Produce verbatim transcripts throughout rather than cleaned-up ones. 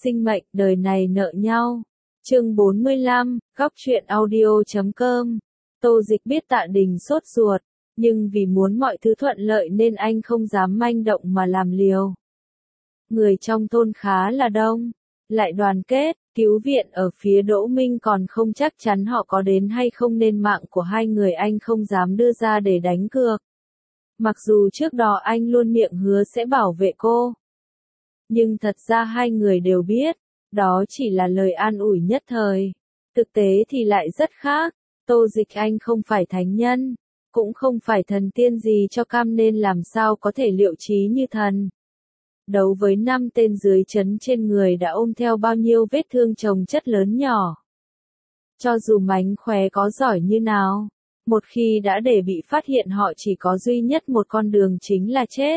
Sinh mệnh, đời này nợ nhau. Chương bốn mươi lăm, góc truyện audio chấm com. Tô Dịch biết Tạ Đình sốt ruột, nhưng vì muốn mọi thứ thuận lợi nên anh không dám manh động mà làm liều. Người trong thôn khá là đông, lại đoàn kết, cứu viện ở phía Đỗ Minh còn không chắc chắn họ có đến hay không nên mạng của hai người anh không dám đưa ra để đánh cược. Mặc dù trước đó anh luôn miệng hứa sẽ bảo vệ cô. Nhưng thật ra hai người đều biết, đó chỉ là lời an ủi nhất thời. Thực tế thì lại rất khác, Tô Dịch anh không phải thánh nhân, cũng không phải thần tiên gì cho cam nên làm sao có thể liệu trí như thần. Đấu với năm tên dưới trấn trên người đã ôm theo bao nhiêu vết thương chồng chất lớn nhỏ. Cho dù mánh khóe có giỏi như nào, một khi đã để bị phát hiện họ chỉ có duy nhất một con đường chính là chết.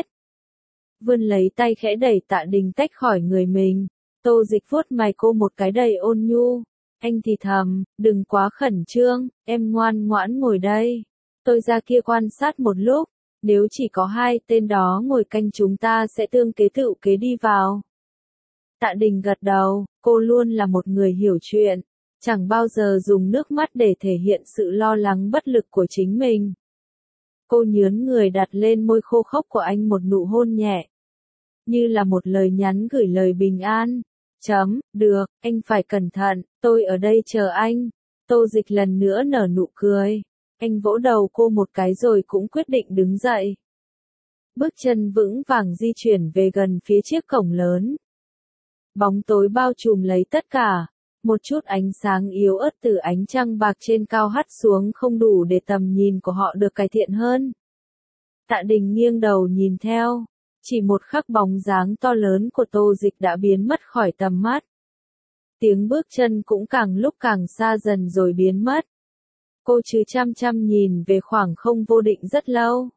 Vươn lấy tay khẽ đẩy Tạ Đình tách khỏi người mình, Tô Dịch vuốt mày cô một cái đầy ôn nhu. Anh thì thầm, đừng quá khẩn trương, em ngoan ngoãn ngồi đây. Tôi ra kia quan sát một lúc, nếu chỉ có hai tên đó ngồi canh chúng ta sẽ tương kế tựu kế đi vào. Tạ Đình gật đầu, cô luôn là một người hiểu chuyện, chẳng bao giờ dùng nước mắt để thể hiện sự lo lắng bất lực của chính mình. Cô nhướn người đặt lên môi khô khốc của anh một nụ hôn nhẹ. Như là một lời nhắn gửi lời bình an. Chấm, được, anh phải cẩn thận, tôi ở đây chờ anh. Tô Dịch lần nữa nở nụ cười. Anh vỗ đầu cô một cái rồi cũng quyết định đứng dậy. Bước chân vững vàng di chuyển về gần phía chiếc cổng lớn. Bóng tối bao trùm lấy tất cả. Một chút ánh sáng yếu ớt từ ánh trăng bạc trên cao hắt xuống không đủ để tầm nhìn của họ được cải thiện hơn. Tạ Đình nghiêng đầu nhìn theo. Chỉ một khắc bóng dáng to lớn của Tô Dịch đã biến mất khỏi tầm mắt. Tiếng bước chân cũng càng lúc càng xa dần rồi biến mất. Cô cứ chăm chăm nhìn về khoảng không vô định rất lâu.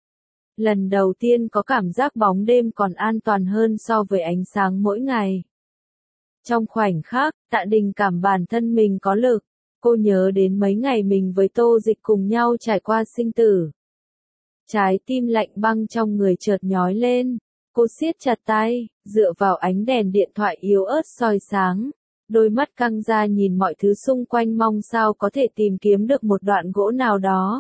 Lần đầu tiên có cảm giác bóng đêm còn an toàn hơn so với ánh sáng mỗi ngày. Trong khoảnh khắc, Tạ Đình cảm bản thân mình có lực. Cô nhớ đến mấy ngày mình với Tô Dịch cùng nhau trải qua sinh tử. Trái tim lạnh băng trong người chợt nhói lên. Cô siết chặt tay, dựa vào ánh đèn điện thoại yếu ớt soi sáng. Đôi mắt căng ra nhìn mọi thứ xung quanh mong sao có thể tìm kiếm được một đoạn gỗ nào đó.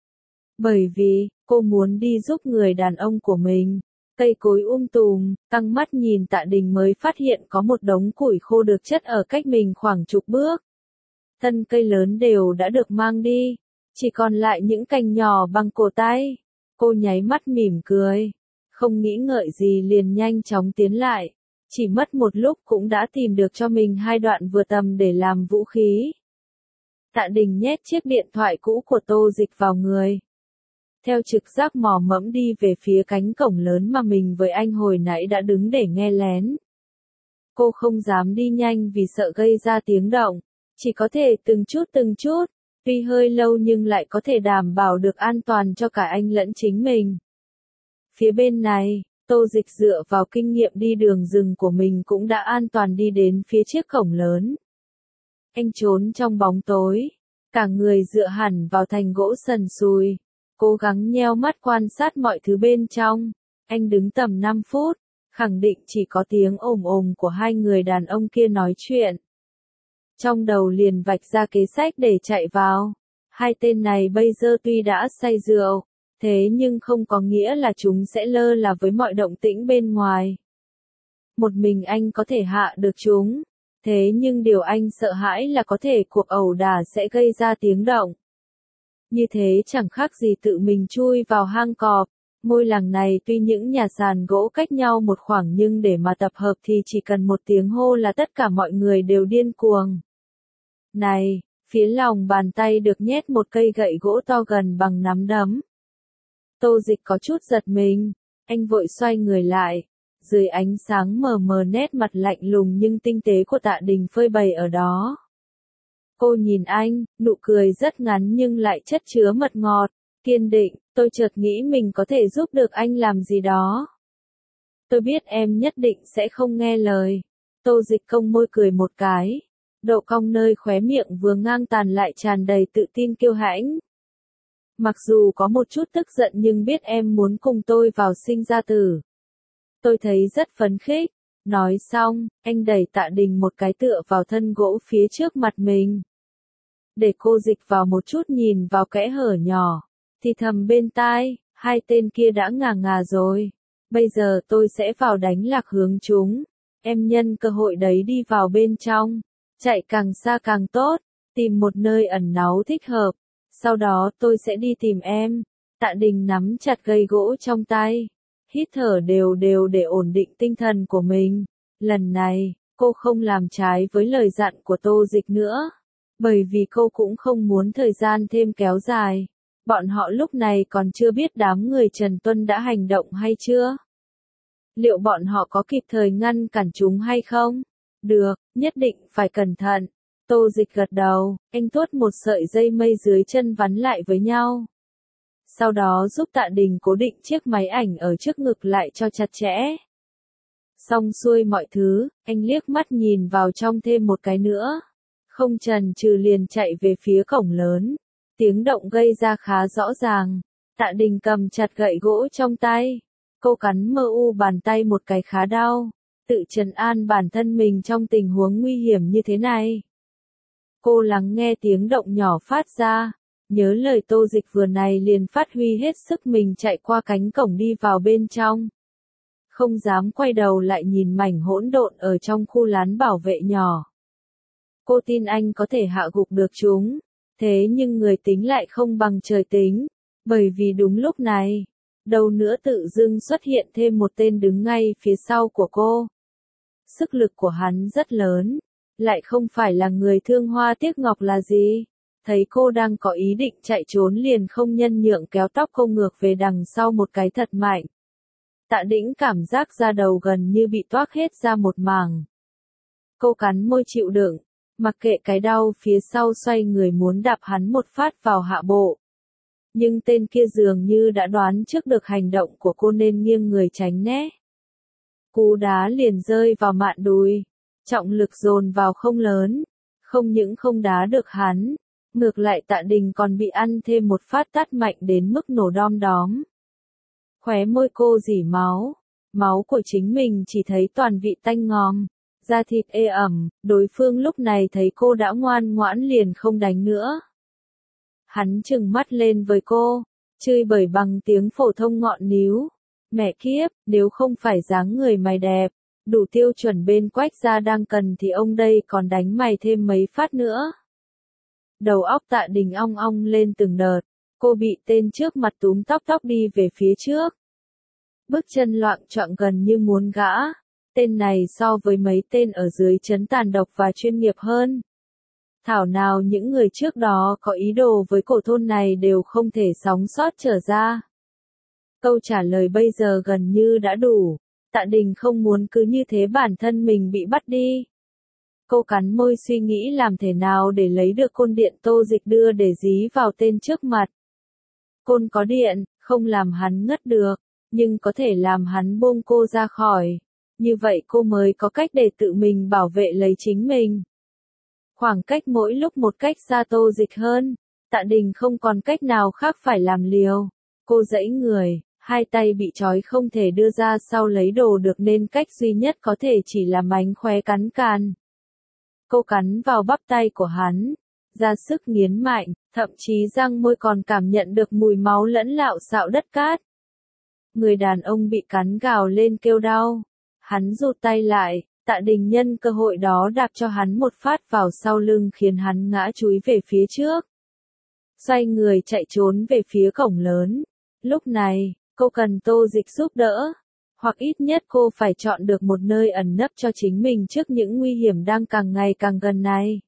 Bởi vì, cô muốn đi giúp người đàn ông của mình. Cây cối um tùm, căng mắt nhìn Tạ Đình mới phát hiện có một đống củi khô được chất ở cách mình khoảng chục bước. Thân cây lớn đều đã được mang đi, chỉ còn lại những cành nhỏ bằng cổ tay. Cô nháy mắt mỉm cười, không nghĩ ngợi gì liền nhanh chóng tiến lại. Chỉ mất một lúc cũng đã tìm được cho mình hai đoạn vừa tầm để làm vũ khí. Tạ Đình nhét chiếc điện thoại cũ của Tô Dịch vào người. Theo trực giác mò mẫm đi về phía cánh cổng lớn mà mình với anh hồi nãy đã đứng để nghe lén. Cô không dám đi nhanh vì sợ gây ra tiếng động, chỉ có thể từng chút từng chút, tuy hơi lâu nhưng lại có thể đảm bảo được an toàn cho cả anh lẫn chính mình. Phía bên này, Tô Dịch dựa vào kinh nghiệm đi đường rừng của mình cũng đã an toàn đi đến phía chiếc cổng lớn. Anh trốn trong bóng tối, cả người dựa hẳn vào thành gỗ sần sùi, cố gắng nheo mắt quan sát mọi thứ bên trong. Anh đứng tầm năm phút, khẳng định chỉ có tiếng ồm ồm của hai người đàn ông kia nói chuyện. Trong đầu liền vạch ra kế sách để chạy vào. Hai tên này bây giờ tuy đã say rượu, thế nhưng không có nghĩa là chúng sẽ lơ là với mọi động tĩnh bên ngoài. Một mình anh có thể hạ được chúng, thế nhưng điều anh sợ hãi là có thể cuộc ẩu đả sẽ gây ra tiếng động. Như thế chẳng khác gì tự mình chui vào hang cọp. Ngôi làng này tuy những nhà sàn gỗ cách nhau một khoảng nhưng để mà tập hợp thì chỉ cần một tiếng hô là tất cả mọi người đều điên cuồng. Này, phía lòng bàn tay được nhét một cây gậy gỗ to gần bằng nắm đấm. Tô Dịch có chút giật mình, anh vội xoay người lại. Dưới ánh sáng mờ mờ nét mặt lạnh lùng nhưng tinh tế của Tạ Đình phơi bày ở đó. Cô nhìn anh, nụ cười rất ngắn nhưng lại chất chứa mật ngọt, kiên định. Tôi chợt nghĩ mình có thể giúp được anh làm gì đó. Tôi biết em nhất định sẽ không nghe lời. Tô Dịch cong môi cười một cái. Độ cong nơi khóe miệng vừa ngang tàn lại tràn đầy tự tin kiêu hãnh. Mặc dù có một chút tức giận nhưng biết em muốn cùng tôi vào sinh ra tử. Tôi thấy rất phấn khích. Nói xong, anh đẩy Tạ Đình một cái tựa vào thân gỗ phía trước mặt mình. Để cô dịch vào một chút nhìn vào kẽ hở nhỏ, thì thầm bên tai, hai tên kia đã ngà ngà rồi. Bây giờ tôi sẽ vào đánh lạc hướng chúng. Em nhân cơ hội đấy đi vào bên trong. Chạy càng xa càng tốt, tìm một nơi ẩn náu thích hợp. Sau đó tôi sẽ đi tìm em. Tạ Đình nắm chặt cây gỗ trong tay. Hít thở đều đều để ổn định tinh thần của mình. Lần này, cô không làm trái với lời dặn của Tô Dịch nữa. Bởi vì cô cũng không muốn thời gian thêm kéo dài. Bọn họ lúc này còn chưa biết đám người Trần Tuân đã hành động hay chưa. Liệu bọn họ có kịp thời ngăn cản chúng hay không? Được, nhất định phải cẩn thận. Tô Dịch gật đầu, anh tuốt một sợi dây mây dưới chân vắn lại với nhau. Sau đó giúp Tạ Đình cố định chiếc máy ảnh ở trước ngực lại cho chặt chẽ. Xong xuôi mọi thứ, anh liếc mắt nhìn vào trong thêm một cái nữa. Không chần chừ liền chạy về phía cổng lớn. Tiếng động gây ra khá rõ ràng. Tạ Đình cầm chặt gậy gỗ trong tay. Cô cắn mơ u bàn tay một cái khá đau. Tự trấn an bản thân mình trong tình huống nguy hiểm như thế này. Cô lắng nghe tiếng động nhỏ phát ra. Nhớ lời Tô Dịch vừa này liền phát huy hết sức mình chạy qua cánh cổng đi vào bên trong. Không dám quay đầu lại nhìn mảnh hỗn độn ở trong khu lán bảo vệ nhỏ. Cô tin anh có thể hạ gục được chúng. Thế nhưng người tính lại không bằng trời tính. Bởi vì đúng lúc này, đâu nữa tự dưng xuất hiện thêm một tên đứng ngay phía sau của cô. Sức lực của hắn rất lớn. Lại không phải là người thương hoa tiếc ngọc là gì. Thấy cô đang có ý định chạy trốn liền không nhân nhượng kéo tóc cô ngược về đằng sau một cái thật mạnh. Tạ Đĩnh cảm giác da đầu gần như bị toác hết ra một mảng. Cô cắn môi chịu đựng, mặc kệ cái đau phía sau xoay người muốn đạp hắn một phát vào hạ bộ. Nhưng tên kia dường như đã đoán trước được hành động của cô nên nghiêng người tránh né. Cú đá liền rơi vào mạn đùi, trọng lực dồn vào không lớn, không những không đá được hắn, ngược lại Tạ Đình còn bị ăn thêm một phát tát mạnh đến mức nổ đom đóm. Khóe môi cô rỉ máu, máu của chính mình chỉ thấy toàn vị tanh ngòm, da thịt ê ẩm, đối phương lúc này thấy cô đã ngoan ngoãn liền không đánh nữa. Hắn trừng mắt lên với cô, chửi bới bằng tiếng phổ thông ngọn níu. Mẹ kiếp, nếu không phải dáng người mày đẹp, đủ tiêu chuẩn bên Quách gia đang cần thì ông đây còn đánh mày thêm mấy phát nữa. Đầu óc Tạ Đình ong ong lên từng đợt, cô bị tên trước mặt túm tóc tóc đi về phía trước. Bước chân loạng choạng gần như muốn gã, tên này so với mấy tên ở dưới trấn tàn độc và chuyên nghiệp hơn. Thảo nào những người trước đó có ý đồ với cổ thôn này đều không thể sống sót trở ra. Câu trả lời bây giờ gần như đã đủ, Tạ Đình không muốn cứ như thế bản thân mình bị bắt đi. Cô cắn môi suy nghĩ làm thế nào để lấy được côn điện Tô Dịch đưa để dí vào tên trước mặt. Côn có điện, không làm hắn ngất được, nhưng có thể làm hắn buông cô ra khỏi. Như vậy cô mới có cách để tự mình bảo vệ lấy chính mình. Khoảng cách mỗi lúc một cách xa Tô Dịch hơn, Tạ Đình không còn cách nào khác phải làm liều. Cô giãy người, hai tay bị trói không thể đưa ra sau lấy đồ được nên cách duy nhất có thể chỉ là mánh khóe cắn càn. Cô cắn vào bắp tay của hắn, ra sức nghiến mạnh, thậm chí răng môi còn cảm nhận được mùi máu lẫn lạo xạo đất cát. Người đàn ông bị cắn gào lên kêu đau. Hắn rụt tay lại, Tạ Đình nhân cơ hội đó đạp cho hắn một phát vào sau lưng khiến hắn ngã chúi về phía trước. Xoay người chạy trốn về phía cổng lớn. Lúc này, cô cần Tô Dịch giúp đỡ. Hoặc ít nhất cô phải chọn được một nơi ẩn nấp cho chính mình trước những nguy hiểm đang càng ngày càng gần này.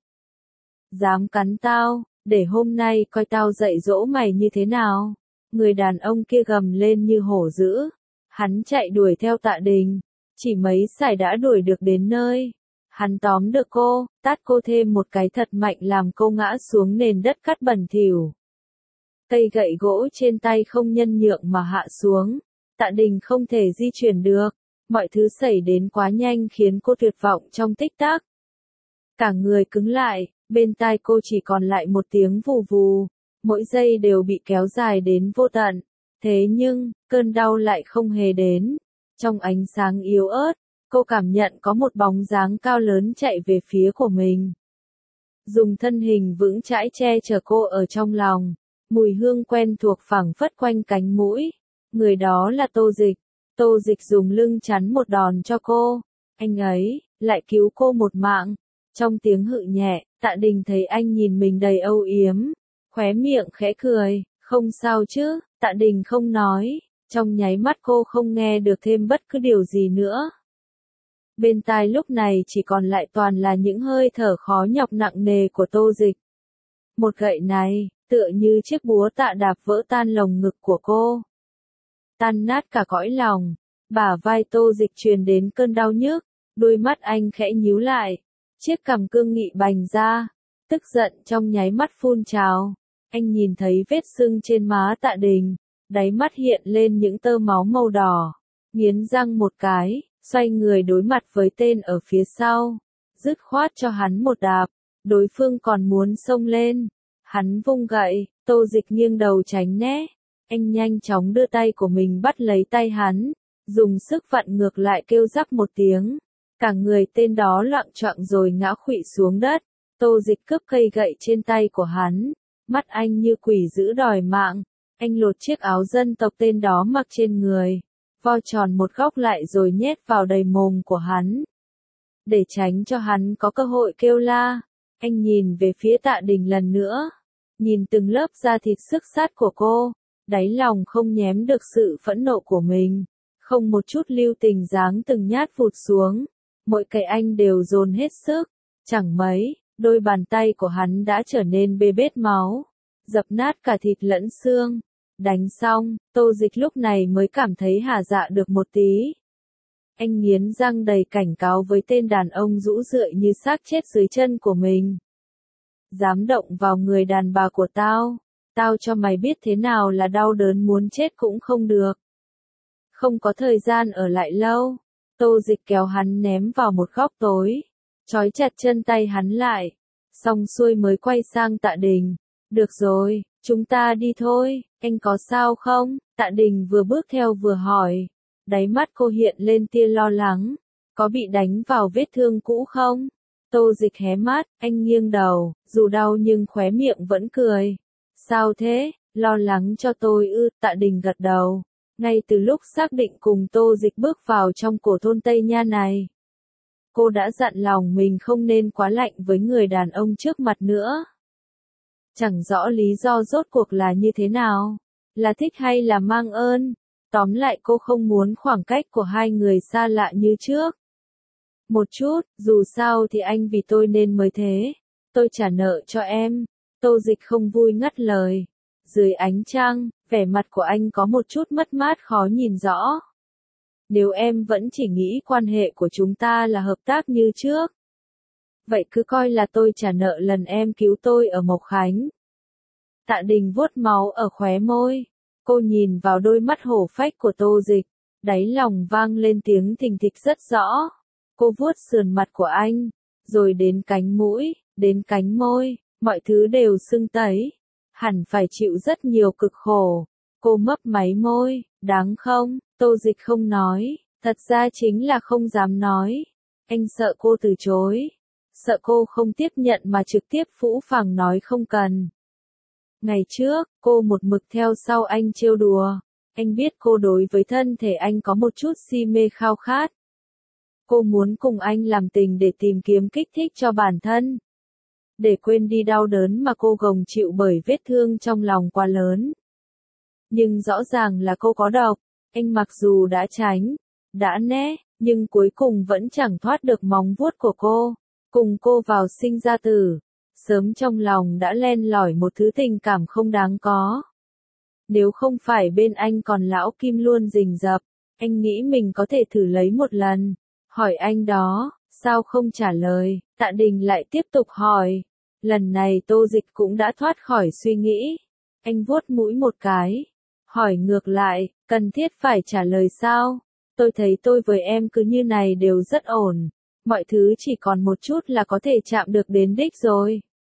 Dám cắn tao, để hôm nay coi tao dạy dỗ mày như thế nào. Người đàn ông kia gầm lên như hổ dữ. Hắn chạy đuổi theo Tạ Đình. Chỉ mấy sải đã đuổi được đến nơi. Hắn tóm được cô, tát cô thêm một cái thật mạnh làm cô ngã xuống nền đất cát bẩn thỉu. Cây gậy gỗ trên tay không nhân nhượng mà hạ xuống. Tạ Đình không thể di chuyển được. Mọi thứ xảy đến quá nhanh khiến cô tuyệt vọng trong tích tắc. Cả người cứng lại, bên tai cô chỉ còn lại một tiếng vù vù. Mỗi giây đều bị kéo dài đến vô tận. Thế nhưng, cơn đau lại không hề đến. Trong ánh sáng yếu ớt, Cô cảm nhận có một bóng dáng cao lớn chạy về phía của mình. Dùng thân hình vững chãi che chở cô ở trong lòng. Mùi hương quen thuộc phảng phất quanh cánh mũi. Người đó là Tô Dịch. Tô Dịch dùng lưng chắn một đòn cho cô. Anh ấy, lại cứu cô một mạng. Trong tiếng hự nhẹ, Tạ Đình thấy anh nhìn mình đầy âu yếm. Khóe miệng khẽ cười, không sao chứ, Tạ Đình không nói. Trong nháy mắt cô không nghe được thêm bất cứ điều gì nữa. Bên tai lúc này chỉ còn lại toàn là những hơi thở khó nhọc nặng nề của Tô Dịch. Một gậy này, tựa như chiếc búa tạ đạp vỡ tan lồng ngực của cô. Tan nát cả cõi lòng, bả vai Tô Dịch truyền đến cơn đau nhức, đôi mắt anh khẽ nhíu lại, chiếc cằm cương nghị bành ra, tức giận trong nháy mắt phun trào. Anh nhìn thấy vết sưng trên má Tạ Đình, đáy mắt hiện lên những tơ máu màu đỏ, nghiến răng một cái, xoay người đối mặt với tên ở phía sau, dứt khoát cho hắn một đạp, đối phương còn muốn xông lên, hắn vung gậy, Tô Dịch nghiêng đầu tránh né, anh nhanh chóng đưa tay của mình bắt lấy tay hắn, dùng sức vặn ngược lại kêu rắc một tiếng, cả người tên đó loạng choạng rồi ngã khuỵu xuống đất. Tô Dịch cướp cây gậy trên tay của hắn, mắt anh như quỷ dữ đòi mạng, anh lột chiếc áo dân tộc tên đó mặc trên người, vo tròn một góc lại rồi nhét vào đầy mồm của hắn. Để tránh cho hắn có cơ hội kêu la, anh nhìn về phía Tạ Đình lần nữa, nhìn từng lớp da thịt xức sát của cô, đáy lòng không nhém được sự phẫn nộ của mình, không một chút lưu tình giáng từng nhát vụt xuống, mỗi cái anh đều dồn hết sức, chẳng mấy, đôi bàn tay của hắn đã trở nên bê bết máu, dập nát cả thịt lẫn xương. Đánh xong, Tô Dịch lúc này mới cảm thấy hả dạ được một tí. Anh nghiến răng đầy cảnh cáo với tên đàn ông rũ rượi như xác chết dưới chân của mình. Dám động vào người đàn bà của tao, tao cho mày biết thế nào là đau đớn muốn chết cũng không được. Không có thời gian ở lại lâu, Tô Dịch kéo hắn ném vào một góc tối, trói chặt chân tay hắn lại, xong xuôi mới quay sang Tạ Đình. Được rồi, chúng ta đi thôi, anh có sao không? Tạ Đình vừa bước theo vừa hỏi, đáy mắt cô hiện lên tia lo lắng, có bị đánh vào vết thương cũ không? Tô Dịch hé mắt, anh nghiêng đầu, dù đau nhưng khóe miệng vẫn cười. Sao thế, lo lắng cho tôi ư? Tạ Đình gật đầu, ngay từ lúc xác định cùng Tô Dịch bước vào trong cổ thôn Tây Nha này. Cô đã dặn lòng mình không nên quá lạnh với người đàn ông trước mặt nữa. Chẳng rõ lý do rốt cuộc là như thế nào, là thích hay là mang ơn, tóm lại cô không muốn khoảng cách của hai người xa lạ như trước. Một chút, dù sao thì anh vì tôi nên mới thế, tôi trả nợ cho em. Tô Dịch không vui ngắt lời. Dưới ánh trăng, vẻ mặt của anh có một chút mất mát khó nhìn rõ. Nếu em vẫn chỉ nghĩ quan hệ của chúng ta là hợp tác như trước, vậy cứ coi là tôi trả nợ lần em cứu tôi ở Mộc Khánh. Tạ Đình vuốt máu ở khóe môi. Cô nhìn vào đôi mắt hổ phách của Tô Dịch. Đáy lòng vang lên tiếng thình thịch rất rõ. Cô vuốt sườn mặt của anh. Rồi đến cánh mũi, đến cánh môi. Mọi thứ đều sưng tấy. Hẳn phải chịu rất nhiều cực khổ. Cô mấp máy môi. Đáng không? Tô Dịch không nói. Thật ra chính là không dám nói. Anh sợ cô từ chối. Sợ cô không tiếp nhận mà trực tiếp phũ phàng nói không cần. Ngày trước, cô một mực theo sau anh trêu đùa. Anh biết cô đối với thân thể anh có một chút si mê khao khát. Cô muốn cùng anh làm tình để tìm kiếm kích thích cho bản thân. Để quên đi đau đớn mà cô gồng chịu bởi vết thương trong lòng quá lớn. Nhưng rõ ràng là cô có độc. Anh mặc dù đã tránh, đã né, nhưng cuối cùng vẫn chẳng thoát được móng vuốt của cô. Cùng cô vào sinh ra tử, sớm trong lòng đã len lỏi một thứ tình cảm không đáng có. Nếu không phải bên anh còn lão Kim luôn rình rập, anh nghĩ mình có thể thử lấy một lần. Hỏi anh đó, sao không trả lời? Tạ Đình lại tiếp tục hỏi. Lần này Tô Dịch cũng đã thoát khỏi suy nghĩ. Anh vuốt mũi một cái. Hỏi ngược lại, cần thiết phải trả lời sao? Tôi thấy tôi với em cứ như này đều rất ổn. Mọi thứ chỉ còn một chút là có thể chạm được đến đích rồi.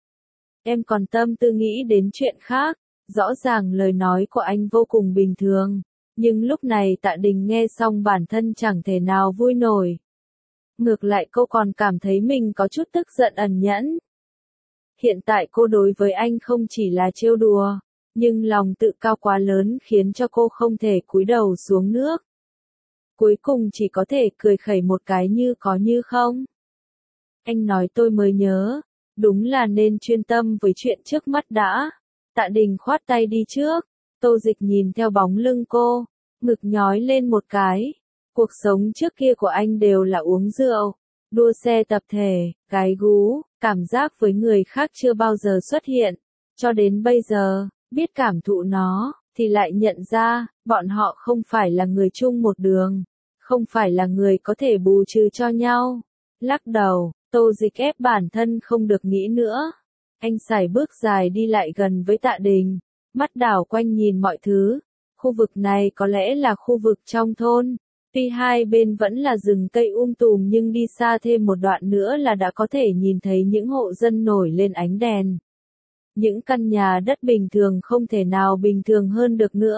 Em còn tâm tư nghĩ đến chuyện khác. Rõ ràng lời nói của anh vô cùng bình thường. Nhưng lúc này Tạ Đình nghe xong bản thân chẳng thể nào vui nổi. Ngược lại cô còn cảm thấy mình có chút tức giận ẩn nhẫn. Hiện tại cô đối với anh không chỉ là trêu đùa, nhưng lòng tự cao quá lớn khiến cho cô không thể cúi đầu xuống nước. Cuối cùng chỉ có thể cười khẩy một cái như có như không. Anh nói tôi mới nhớ, đúng là nên chuyên tâm với chuyện trước mắt đã. Tạ Đình khoát tay đi trước, Tô Dịch nhìn theo bóng lưng cô, ngực nhói lên một cái. Cuộc sống trước kia của anh đều là uống rượu, đua xe tập thể, gái gú, cảm giác với người khác chưa bao giờ xuất hiện. Cho đến bây giờ, biết cảm thụ nó, thì lại nhận ra, bọn họ không phải là người chung một đường, không phải là người có thể bù trừ cho nhau. Lắc đầu, Tô Dịch ép bản thân không được nghĩ nữa. Anh sải bước dài đi lại gần với Tạ Đình, mắt đảo quanh nhìn mọi thứ. Khu vực này có lẽ là khu vực trong thôn. Tuy hai bên vẫn là rừng cây um tùm nhưng đi xa thêm một đoạn nữa là đã có thể nhìn thấy những hộ dân nổi lên ánh đèn. Những căn nhà đất bình thường không thể nào bình thường hơn được nữa.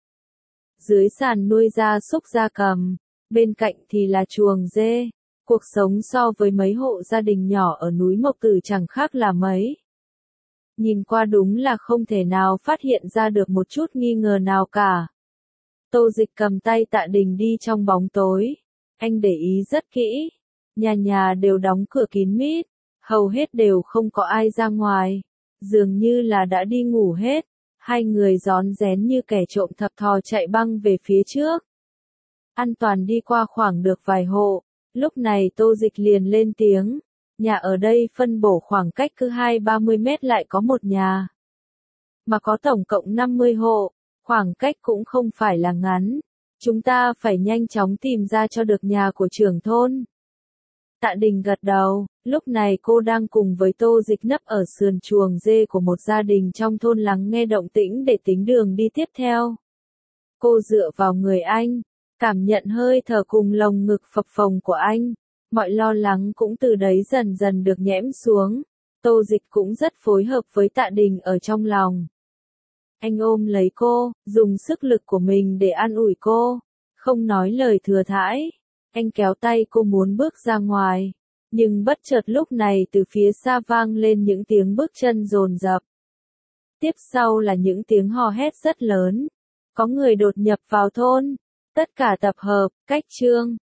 Dưới sàn nuôi gia súc gia cầm, bên cạnh thì là chuồng dê. Cuộc sống so với mấy hộ gia đình nhỏ ở núi Mộc Tử chẳng khác là mấy. Nhìn qua đúng là không thể nào phát hiện ra được một chút nghi ngờ nào cả. Tô Dịch cầm tay Tạ Đình đi trong bóng tối. Anh để ý rất kỹ. Nhà nhà đều đóng cửa kín mít. Hầu hết đều không có ai ra ngoài. Dường như là đã đi ngủ hết. Hai người rón rén như kẻ trộm thập thò chạy băng về phía trước. An toàn đi qua khoảng được vài hộ. Lúc này Tô Dịch liền lên tiếng. Nhà ở đây phân bổ khoảng cách cứ hai ba mươi mét lại có một nhà. Mà có tổng cộng năm mươi hộ. Khoảng cách cũng không phải là ngắn. Chúng ta phải nhanh chóng tìm ra cho được nhà của trưởng thôn. Tạ Đình gật đầu, lúc này cô đang cùng với Tô Dịch nấp ở sườn chuồng dê của một gia đình trong thôn lắng nghe động tĩnh để tính đường đi tiếp theo. Cô dựa vào người anh, cảm nhận hơi thở cùng lồng ngực phập phồng của anh. Mọi lo lắng cũng từ đấy dần dần được nhẽm xuống. Tô Dịch cũng rất phối hợp với Tạ Đình ở trong lòng. Anh ôm lấy cô, dùng sức lực của mình để an ủi cô, không nói lời thừa thãi. Anh kéo tay cô muốn bước ra ngoài, nhưng bất chợt lúc này từ phía xa vang lên những tiếng bước chân dồn dập. Tiếp sau là những tiếng hò hét rất lớn. Có người đột nhập vào thôn. Tất cả tập hợp, cách chương.